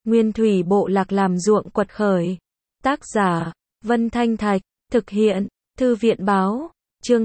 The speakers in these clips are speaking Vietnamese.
Nguyên thủy bộ lạc làm ruộng quật khởi. Tác giả, Vân Thanh Thạch, thực hiện, Thư viện báo, chương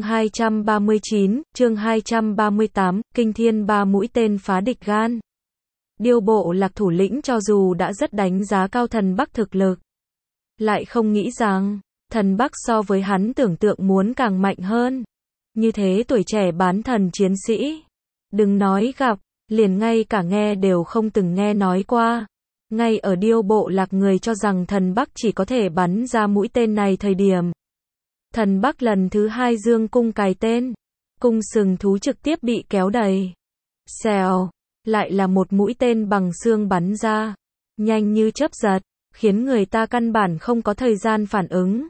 239, chương 238, Kinh Thiên ba mũi tên phá địch gan. Điêu bộ lạc thủ lĩnh cho dù đã rất đánh giá cao thần Bắc thực lực, lại không nghĩ rằng, thần Bắc so với hắn tưởng tượng muốn càng mạnh hơn. Như thế tuổi trẻ bán thần chiến sĩ, đừng nói gặp, liền ngay cả nghe đều không từng nghe nói qua. Ngay ở điêu bộ lạc người cho rằng thần Bắc chỉ có thể bắn ra mũi tên này thời điểm, thần Bắc lần thứ hai dương cung cài tên, cung sừng thú trực tiếp bị kéo đầy. Xèo, lại là một mũi tên bằng xương bắn ra, nhanh như chớp giật, khiến người ta căn bản không có thời gian phản ứng.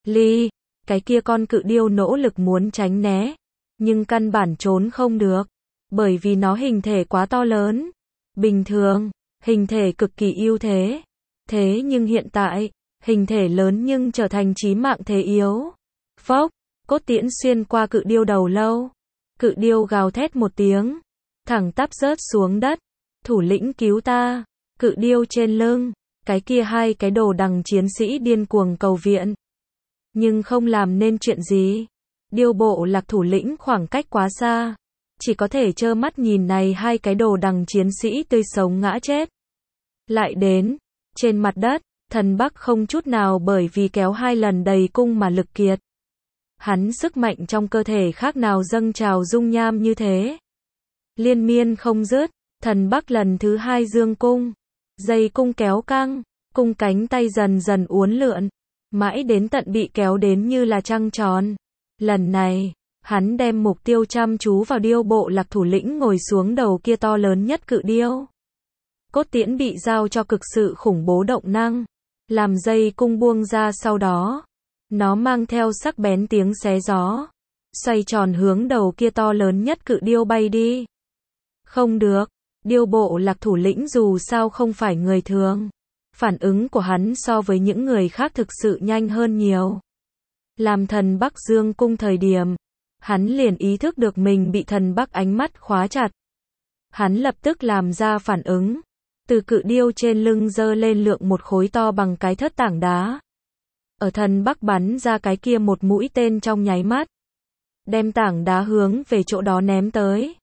Cái kia con cự điêu nỗ lực muốn tránh né, nhưng căn bản trốn không được, bởi vì nó hình thể quá to lớn. Bình thường, hình thể cực kỳ ưu thế. Thế nhưng hiện tại, hình thể lớn nhưng trở thành chí mạng thế yếu. Phốc, cốt tiễn xuyên qua cự điêu đầu lâu. Cự điêu gào thét một tiếng, thẳng tắp rớt xuống đất. Thủ lĩnh cứu ta. Cự điêu trên lưng, cái kia hai cái đồ đằng chiến sĩ điên cuồng cầu viện, nhưng không làm nên chuyện gì. Điêu bộ lạc thủ lĩnh khoảng cách quá xa, chỉ có thể trơ mắt nhìn này hai cái đồ đằng chiến sĩ tươi sống ngã chết. Lại đến, trên mặt đất, thần Bắc không chút nào bởi vì kéo hai lần đầy cung mà lực kiệt. Hắn sức mạnh trong cơ thể khác nào dâng trào dung nham như thế. Liên miên không dứt, thần Bắc lần thứ hai dương cung. Dây cung kéo căng, cung cánh tay dần dần uốn lượn, mãi đến tận bị kéo đến như là trăng tròn. Lần này, hắn đem mục tiêu chăm chú vào điêu bộ lạc thủ lĩnh ngồi xuống đầu kia to lớn nhất cự điêu. Cốt tiễn bị giao cho cực sự khủng bố động năng, làm dây cung buông ra sau đó. Nó mang theo sắc bén tiếng xé gió, xoay tròn hướng đầu kia to lớn nhất cự điêu bay đi. Không được, điêu bộ lạc thủ lĩnh dù sao không phải người thường. Phản ứng của hắn so với những người khác thực sự nhanh hơn nhiều. Làm thần Bắc dương cung thời điểm, hắn liền ý thức được mình bị thần Bắc ánh mắt khóa chặt. Hắn lập tức làm ra phản ứng, từ cự điêu trên lưng giơ lên lượng một khối to bằng cái thớt tảng đá. Ở thần Bắc bắn ra cái kia một mũi tên trong nháy mắt, đem tảng đá hướng về chỗ đó ném tới.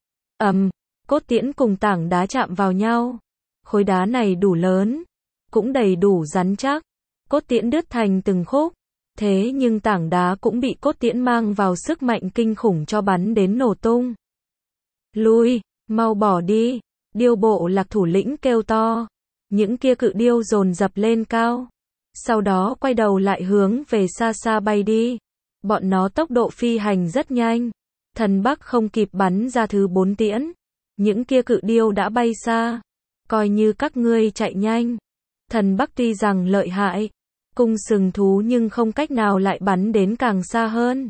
Cốt tiễn cùng tảng đá chạm vào nhau. Khối đá này đủ lớn, cũng đầy đủ rắn chắc. Cốt tiễn đứt thành từng khúc. Thế nhưng tảng đá cũng bị cốt tiễn mang vào sức mạnh kinh khủng cho bắn đến nổ tung. Lui, mau bỏ đi. Điêu bộ lạc thủ lĩnh kêu to. Những kia cự điêu dồn dập lên cao. Sau đó quay đầu lại hướng về xa xa bay đi. Bọn nó tốc độ phi hành rất nhanh. Thần Bắc không kịp bắn ra thứ 4 tiễn. Những kia cự điêu đã bay xa. Coi như các ngươi chạy nhanh. Thần Bắc tuy rằng lợi hại, cung sừng thú nhưng không cách nào lại bắn đến càng xa hơn.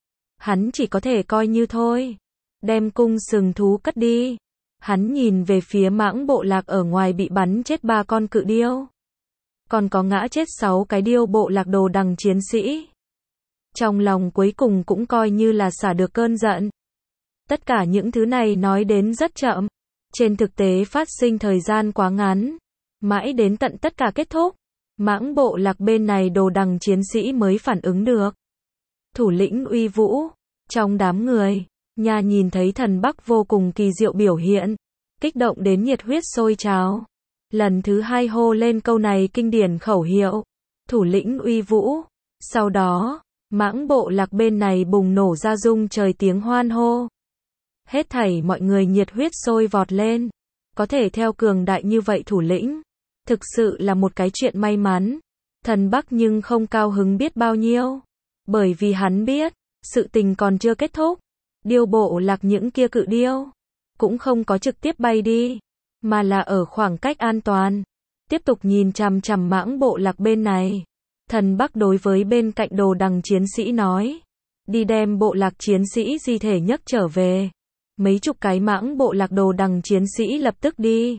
Hắn chỉ có thể coi như thôi. Đem cung sừng thú cất đi. Hắn nhìn về phía mãng bộ lạc ở ngoài bị bắn chết 3 con cự điêu. Còn có ngã chết 6 cái điêu bộ lạc đồ đằng chiến sĩ. Trong lòng cuối cùng cũng coi như là xả được cơn giận. Tất cả những thứ này nói đến rất chậm. Trên thực tế phát sinh thời gian quá ngắn. Mãi đến tận tất cả kết thúc, mãng bộ lạc bên này đồ đằng chiến sĩ mới phản ứng được. Thủ lĩnh uy vũ, trong đám người, nhà nhìn thấy thần Bắc vô cùng kỳ diệu biểu hiện, kích động đến nhiệt huyết sôi trào. Lần thứ hai hô lên câu này kinh điển khẩu hiệu, thủ lĩnh uy vũ. Sau đó, mãng bộ lạc bên này bùng nổ ra rung trời tiếng hoan hô. Hết thảy mọi người nhiệt huyết sôi vọt lên, có thể theo cường đại như vậy thủ lĩnh. Thực sự là một cái chuyện may mắn. Thần Bắc nhưng không cao hứng biết bao nhiêu. Bởi vì hắn biết, sự tình còn chưa kết thúc. Điêu bộ lạc những kia cự điêu cũng không có trực tiếp bay đi, mà là ở khoảng cách an toàn. Tiếp tục nhìn chằm chằm mãng bộ lạc bên này. Thần Bắc đối với bên cạnh đồ đằng chiến sĩ nói. Đi đem bộ lạc chiến sĩ di thể nhấc trở về. Mấy chục cái mãng bộ lạc đồ đằng chiến sĩ lập tức đi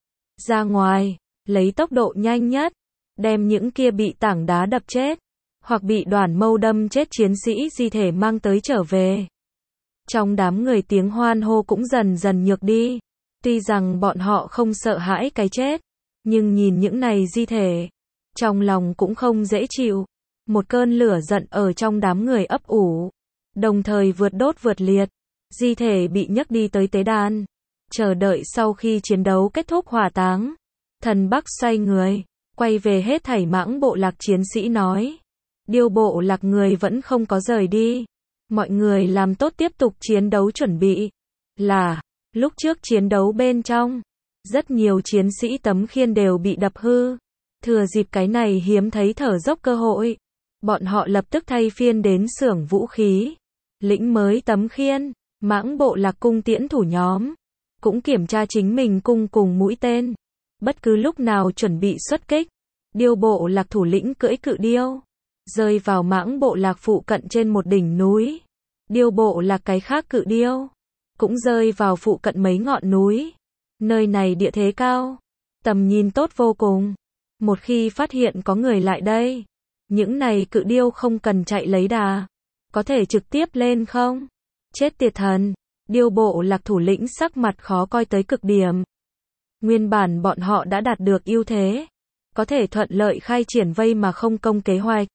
ra ngoài. Lấy tốc độ nhanh nhất, đem những kia bị tảng đá đập chết, hoặc bị đoản mâu đâm chết chiến sĩ di thể mang tới trở về. Trong đám người tiếng hoan hô cũng dần dần nhược đi. Tuy rằng bọn họ không sợ hãi cái chết, Nhưng nhìn những này di thể, trong lòng cũng không dễ chịu. Một cơn lửa giận ở trong đám người ấp ủ, đồng thời vượt đốt vượt liệt. Di thể bị nhấc đi tới tế đàn, chờ đợi sau khi chiến đấu kết thúc hỏa táng. Thần Bắc xoay người, quay về hết thảy Mãng bộ lạc chiến sĩ nói. Điêu bộ lạc người vẫn không có rời đi. Mọi người làm tốt tiếp tục chiến đấu chuẩn bị. Là, lúc trước chiến đấu bên trong, rất nhiều chiến sĩ tấm khiên đều bị đập hư. Thừa dịp cái này hiếm thấy thở dốc cơ hội, bọn họ lập tức thay phiên đến xưởng vũ khí, lĩnh mới tấm khiên. Mãng bộ lạc cung tiễn thủ nhóm cũng kiểm tra chính mình cung cùng mũi tên, bất cứ lúc nào chuẩn bị xuất kích. Điêu bộ lạc thủ lĩnh cưỡi cự điêu, rơi vào Mãng bộ lạc phụ cận trên một đỉnh núi. Điêu bộ lạc cái khác cự điêu cũng rơi vào phụ cận mấy ngọn núi. Nơi này địa thế cao, tầm nhìn tốt vô cùng. Một khi phát hiện có người lại đây, những này cự điêu không cần chạy lấy đà, có thể trực tiếp lên không. Chết tiệt thần, điêu bộ lạc thủ lĩnh sắc mặt khó coi tới cực điểm. Nguyên bản bọn họ đã đạt được ưu thế, có thể thuận lợi khai triển vây mà không công kế hoạch.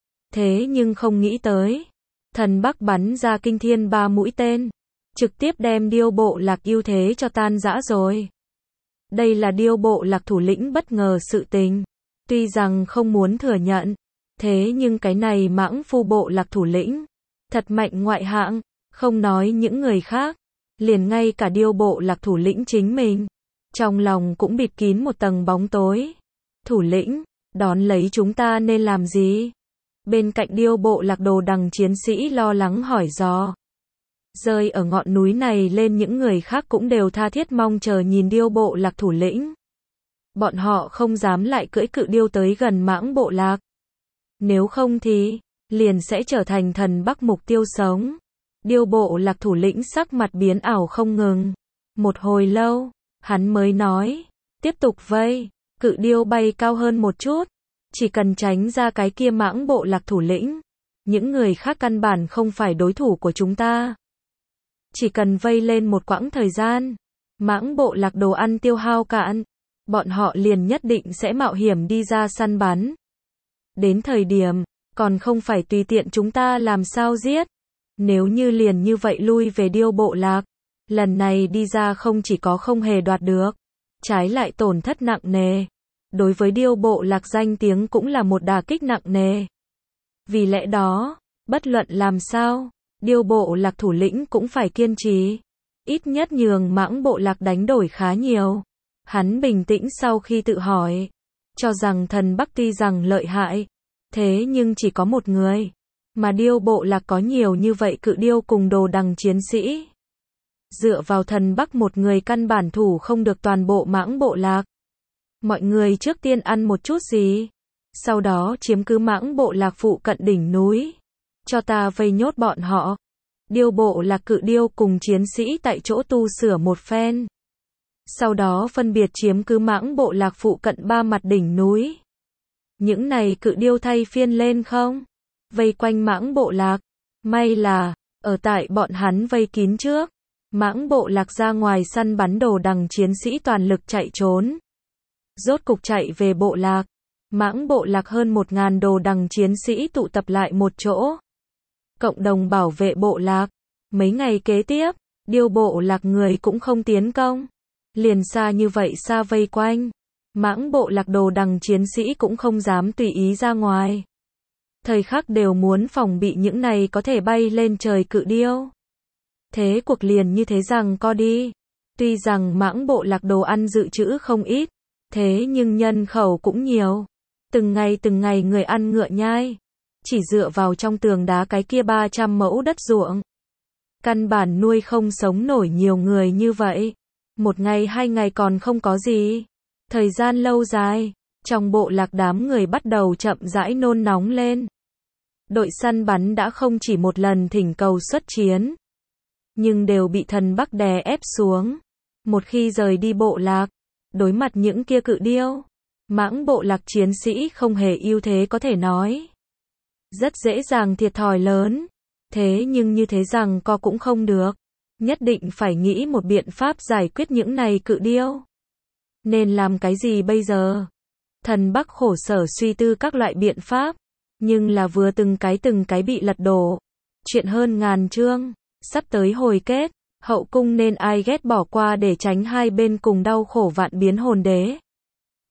Thế nhưng không nghĩ tới, thần Bắc bắn ra kinh thiên 3 mũi tên, trực tiếp đem điêu bộ lạc ưu thế cho tan rã rồi. Đây là điêu bộ lạc thủ lĩnh bất ngờ sự tình, tuy rằng không muốn thừa nhận, thế nhưng cái này Mãng phu bộ lạc thủ lĩnh, thật mạnh ngoại hạng. Không nói những người khác, liền ngay cả điêu bộ lạc thủ lĩnh chính mình, trong lòng cũng bịt kín một tầng bóng tối. Thủ lĩnh, đón lấy chúng ta nên làm gì? Bên cạnh điêu bộ lạc đồ đằng chiến sĩ lo lắng hỏi dò. Rơi ở ngọn núi này lên những người khác cũng đều tha thiết mong chờ nhìn điêu bộ lạc thủ lĩnh. Bọn họ không dám lại cưỡi cự điêu tới gần Mãng bộ lạc. Nếu không thì, liền sẽ trở thành thần Bắc mục tiêu sống. Điêu bộ lạc thủ lĩnh sắc mặt biến ảo không ngừng. Một hồi lâu, hắn mới nói, tiếp tục vây. Cự điêu bay cao hơn một chút, chỉ cần tránh ra cái kia Mãng bộ lạc thủ lĩnh, những người khác căn bản không phải đối thủ của chúng ta. Chỉ cần vây lên một quãng thời gian, Mãng bộ lạc đồ ăn tiêu hao cạn, bọn họ liền nhất định sẽ mạo hiểm đi ra săn bắn. Đến thời điểm, còn không phải tùy tiện chúng ta làm sao giết. Nếu như liền như vậy lui về điêu bộ lạc, lần này đi ra không chỉ có không hề đoạt được, trái lại tổn thất nặng nề. Đối với điêu bộ lạc danh tiếng cũng là một đả kích nặng nề. Vì lẽ đó, bất luận làm sao, điêu bộ lạc thủ lĩnh cũng phải kiên trì. Ít nhất nhường Mãng bộ lạc đánh đổi khá nhiều. Hắn bình tĩnh sau khi tự hỏi, cho rằng thần Bắc tuy rằng lợi hại, thế nhưng chỉ có một người. Mà điêu bộ lạc có nhiều như vậy cự điêu cùng đồ đằng chiến sĩ. Dựa vào thần Bắc một người căn bản thủ không được toàn bộ Mãng bộ lạc. Mọi người trước tiên ăn một chút gì, sau đó chiếm cứ Mãng bộ lạc phụ cận đỉnh núi. Cho ta vây nhốt bọn họ. Điêu bộ lạc cự điêu cùng chiến sĩ tại chỗ tu sửa một phen. Sau đó phân biệt chiếm cứ Mãng bộ lạc phụ cận 3 mặt đỉnh núi. Những này cự điêu thay phiên lên không? Vây quanh Mãng bộ lạc. May là, ở tại bọn hắn vây kín trước, Mãng bộ lạc ra ngoài săn bắn đồ đằng chiến sĩ toàn lực chạy trốn. Rốt cục chạy về bộ lạc. Mãng bộ lạc hơn 1000 đồ đằng chiến sĩ tụ tập lại một chỗ. Cộng đồng bảo vệ bộ lạc. Mấy ngày kế tiếp, điêu bộ lạc người cũng không tiến công. Liền xa như vậy xa vây quanh. Mãng bộ lạc đồ đằng chiến sĩ cũng không dám tùy ý ra ngoài. Thời khắc đều muốn phòng bị những này có thể bay lên trời cự điêu. Thế cuộc liền như thế rằng co đi. Tuy rằng Mãng bộ lạc đồ ăn dự trữ không ít, thế nhưng nhân khẩu cũng nhiều. Từng ngày người ăn ngựa nhai. Chỉ dựa vào trong tường đá cái kia 300 mẫu đất ruộng. Căn bản nuôi không sống nổi nhiều người như vậy. Một ngày 2 ngày còn không có gì. Thời gian lâu dài, trong bộ lạc đám người bắt đầu chậm rãi nôn nóng lên. Đội săn bắn đã không chỉ một lần thỉnh cầu xuất chiến, nhưng đều bị thần Bắc đè ép xuống. Một khi rời đi bộ lạc, đối mặt những kia cự điêu, Mãng bộ lạc chiến sĩ không hề ưu thế có thể nói. Rất dễ dàng thiệt thòi lớn. Thế nhưng như thế rằng co cũng không được. Nhất định phải nghĩ một biện pháp giải quyết những này cự điêu. Nên làm cái gì bây giờ? Thần Bắc khổ sở suy tư các loại biện pháp, nhưng là vừa từng cái bị lật đổ. Chuyện hơn ngàn chương, sắp tới hồi kết, hậu cung nên ai ghét bỏ qua để tránh hai bên cùng đau khổ vạn biến hồn đế.